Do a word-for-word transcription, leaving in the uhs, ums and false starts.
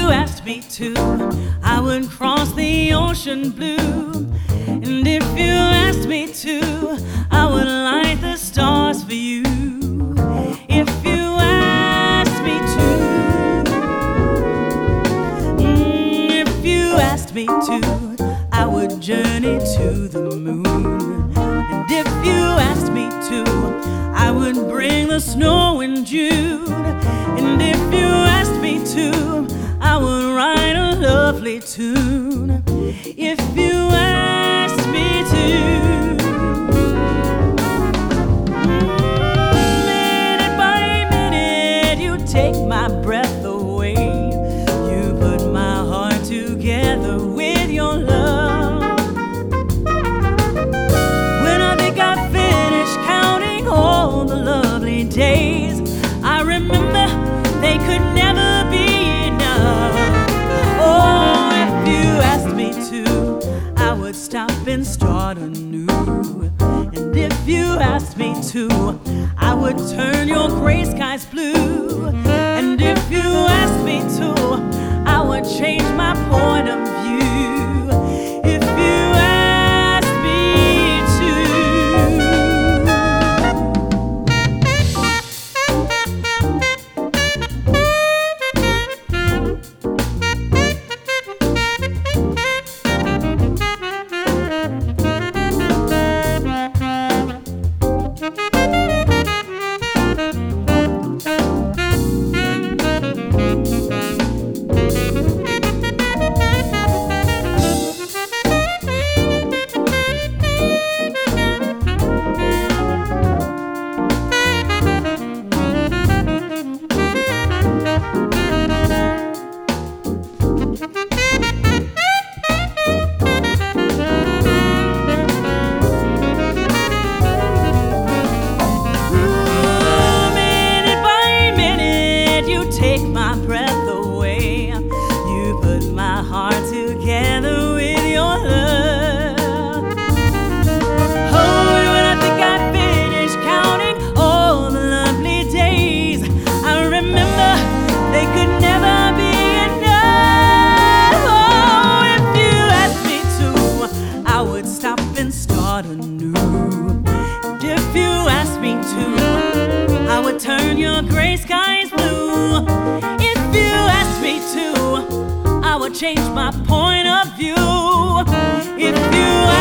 asked me to, I would cross the ocean blue. And if you asked me to, I would light the stars for you. If you asked me to, mm, if you asked me to, I would journey to the moon. And if you asked me to, I would bring the snow in June. And if you asked me to, I would write a lovely tune. If you asked me to, minute by minute, you take my breath away. You put my heart together with your love. When I think I finished counting all the lovely days, I remember they could never be enough. Oh, if you asked me to, I would stop and start anew. And if you asked me to, I would turn your gray skies blue. And if you asked me to, I would change my point of view. If you asked me to. Take my breath away. You put my heart together with your love. Oh, when I think I finished counting all the lovely days, I remember they could never be enough. Oh, if you asked me to, I would stop and start anew. And if you asked me to, I would turn your gray skies blue. If you asked me to, I would change my point of view. If you